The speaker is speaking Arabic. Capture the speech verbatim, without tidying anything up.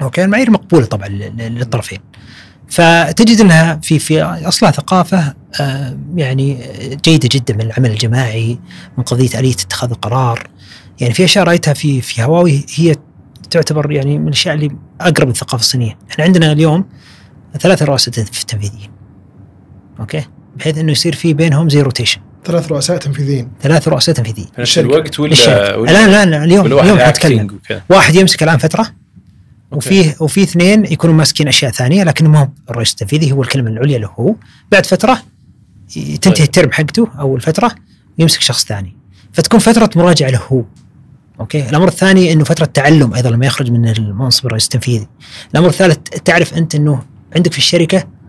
اوكي المعايير مقبوله طبعا للطرفين. فتجد انها في في اصلها ثقافه آه يعني جيده جدا من العمل الجماعي، من قضيه آلية اتخاذ القرار. يعني في اشياء رايتها في في هواوي هي تعتبر يعني من الاشياء اللي اقرب للثقافه الصينيه. احنا عندنا اليوم ثلاثه رؤساء تنفيذيين، اوكي، بحيث انه يصير في بينهم زي روتيشن. ثلاث رؤساء تنفيذيين ثلاث رؤساء تنفيذيين في نفس الوقت ولا, ولا لا لا لا اليوم اليوم نتكلم واحد يمسك الان فتره، وفيه وفي اثنين يكونوا ماسكين اشياء ثانيه، لكن ما هو الرئيس التنفيذي، هو الكلمه العليا له هو. بعد فتره تنتهي الترم حقته او الفتره ويمسك شخص ثاني، فتكون فتره مراجعه له هو. اوكي. الامر الثاني انه فتره تعلم ايضا لما يخرج من المنصب الرئيس التنفيذي. الامر الثالث تعرف انت انه عندك في الشركه